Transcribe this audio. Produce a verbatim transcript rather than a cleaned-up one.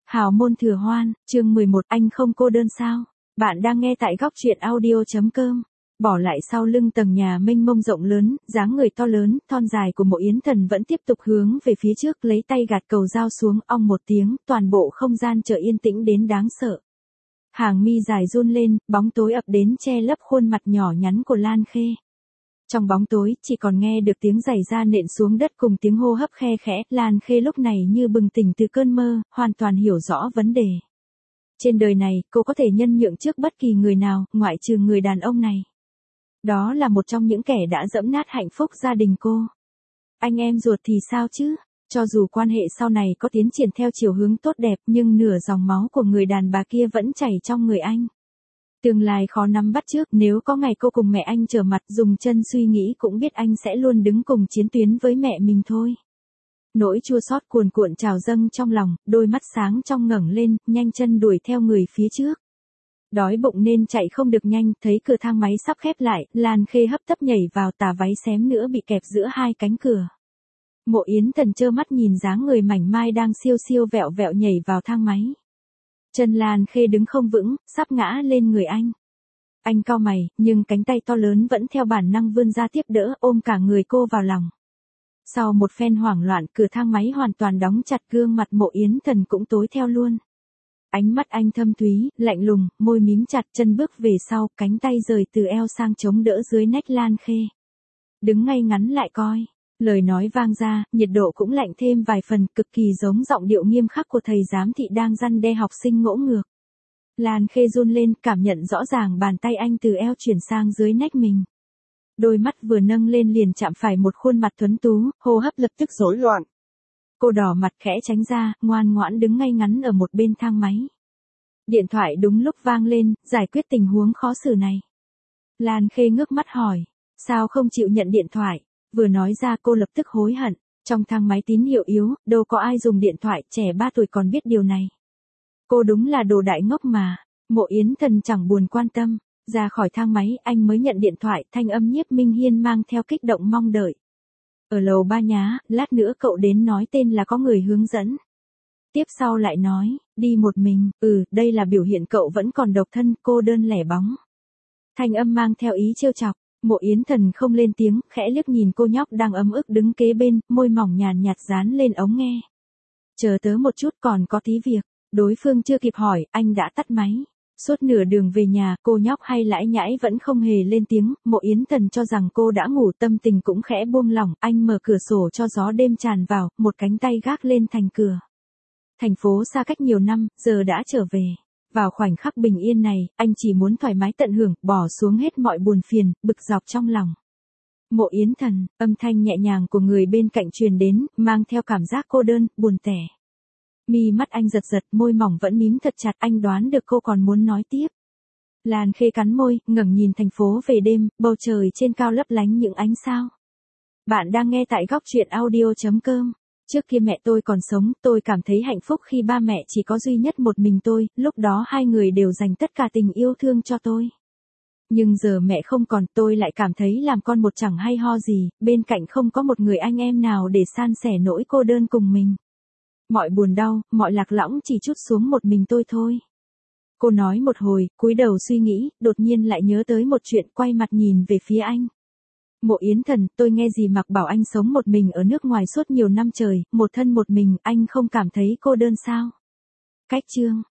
Hào môn thừa hoan, chương mười một, anh không cô đơn sao? Bạn đang nghe tại góc truyện audio chấm com. Bỏ lại sau lưng tầng nhà mênh mông rộng lớn, dáng người to lớn, thon dài của Mộ Yến Thần vẫn tiếp tục hướng về phía trước, lấy tay gạt cầu dao xuống, ong một tiếng, toàn bộ không gian trở yên tĩnh đến đáng sợ. Hàng mi dài run lên, bóng tối ập đến che lấp khuôn mặt nhỏ nhắn của Lan Khê. Trong bóng tối, chỉ còn nghe được tiếng giày da nện xuống đất cùng tiếng hô hấp khe khẽ, Lan Khê lúc này như bừng tỉnh từ cơn mơ, hoàn toàn hiểu rõ vấn đề. Trên đời này, cô có thể nhân nhượng trước bất kỳ người nào, ngoại trừ người đàn ông này. Đó là một trong những kẻ đã dẫm nát hạnh phúc gia đình cô. Anh em ruột thì sao chứ? Cho dù quan hệ sau này có tiến triển theo chiều hướng tốt đẹp, nhưng nửa dòng máu của người đàn bà kia vẫn chảy trong người anh. Tương lai khó nắm bắt trước, nếu có ngày cô cùng mẹ anh trở mặt, dùng chân suy nghĩ cũng biết anh sẽ luôn đứng cùng chiến tuyến với mẹ mình thôi. Nỗi chua xót cuồn cuộn trào dâng trong lòng, đôi mắt sáng trong ngẩng lên, nhanh chân đuổi theo người phía trước. Đói bụng nên chạy không được nhanh, thấy cửa thang máy sắp khép lại, Lan Khê hấp tấp nhảy vào, tà váy xém nữa bị kẹp giữa hai cánh cửa. Mộ Yến Thần trơ mắt nhìn dáng người mảnh mai đang siêu siêu vẹo vẹo nhảy vào thang máy. Chân Lan Khê đứng không vững, sắp ngã lên người anh. Anh cau mày, nhưng cánh tay to lớn vẫn theo bản năng vươn ra tiếp đỡ, ôm cả người cô vào lòng. Sau một phen hoảng loạn, cửa thang máy hoàn toàn đóng chặt, gương mặt Mộ Yến Thần cũng tối theo luôn. Ánh mắt anh thâm thúy, lạnh lùng, môi mím chặt, chân bước về sau, cánh tay rời từ eo sang chống đỡ dưới nách Lan Khê. Đứng ngay ngắn lại coi. Lời nói vang ra, nhiệt độ cũng lạnh thêm vài phần, cực kỳ giống giọng điệu nghiêm khắc của thầy giám thị đang răn đe học sinh ngỗ ngược. Lan Khê run lên, cảm nhận rõ ràng bàn tay anh từ eo chuyển sang dưới nách mình. Đôi mắt vừa nâng lên liền chạm phải một khuôn mặt tuấn tú, hô hấp lập tức rối loạn. Cô đỏ mặt khẽ tránh ra, ngoan ngoãn đứng ngay ngắn ở một bên thang máy. Điện thoại đúng lúc vang lên, giải quyết tình huống khó xử này. Lan Khê ngước mắt hỏi, sao không chịu nhận điện thoại? Vừa nói ra cô lập tức hối hận, trong thang máy tín hiệu yếu, đâu có ai dùng điện thoại, trẻ ba tuổi còn biết điều này. Cô đúng là đồ đại ngốc mà. Mộ Yến Thần chẳng buồn quan tâm, ra khỏi thang máy anh mới nhận điện thoại, thanh âm Nhiếp Minh Hiên mang theo kích động mong đợi. Ở lầu ba nhá, lát nữa cậu đến nói tên là có người hướng dẫn. Tiếp sau lại nói, đi một mình, ừ, đây là biểu hiện cậu vẫn còn độc thân, cô đơn lẻ bóng. Thanh âm mang theo ý trêu chọc. Mộ Yến Thần không lên tiếng, khẽ liếc nhìn cô nhóc đang ấm ức đứng kế bên, môi mỏng nhàn nhạt dán lên ống nghe. Chờ tớ một chút, còn có tí việc. Đối phương chưa kịp hỏi, anh đã tắt máy. Suốt nửa đường về nhà, cô nhóc hay lãi nhãi vẫn không hề lên tiếng. Mộ Yến Thần cho rằng cô đã ngủ, tâm tình cũng khẽ buông lỏng. Anh mở cửa sổ cho gió đêm tràn vào, một cánh tay gác lên thành cửa. Thành phố xa cách nhiều năm, giờ đã trở về. Vào khoảnh khắc bình yên này, anh chỉ muốn thoải mái tận hưởng, bỏ xuống hết mọi buồn phiền, bực dọc trong lòng. Mộ Yến Thần, âm thanh nhẹ nhàng của người bên cạnh truyền đến, mang theo cảm giác cô đơn, buồn tẻ. Mi mắt anh giật giật, môi mỏng vẫn mím thật chặt, anh đoán được cô còn muốn nói tiếp. Lan Khê cắn môi, ngẩng nhìn thành phố về đêm, bầu trời trên cao lấp lánh những ánh sao. Bạn đang nghe tại góc truyện audio chấm com. Trước kia mẹ tôi còn sống, tôi cảm thấy hạnh phúc khi ba mẹ chỉ có duy nhất một mình tôi, lúc đó hai người đều dành tất cả tình yêu thương cho tôi. Nhưng giờ mẹ không còn, tôi lại cảm thấy làm con một chẳng hay ho gì, bên cạnh không có một người anh em nào để san sẻ nỗi cô đơn cùng mình. Mọi buồn đau, mọi lạc lõng chỉ trút xuống một mình tôi thôi. Cô nói một hồi, cúi đầu suy nghĩ, đột nhiên lại nhớ tới một chuyện, quay mặt nhìn về phía anh. Mộ Yến Thần, tôi nghe dì Mặc bảo anh sống một mình ở nước ngoài suốt nhiều năm trời, một thân một mình, anh không cảm thấy cô đơn sao? Cách chương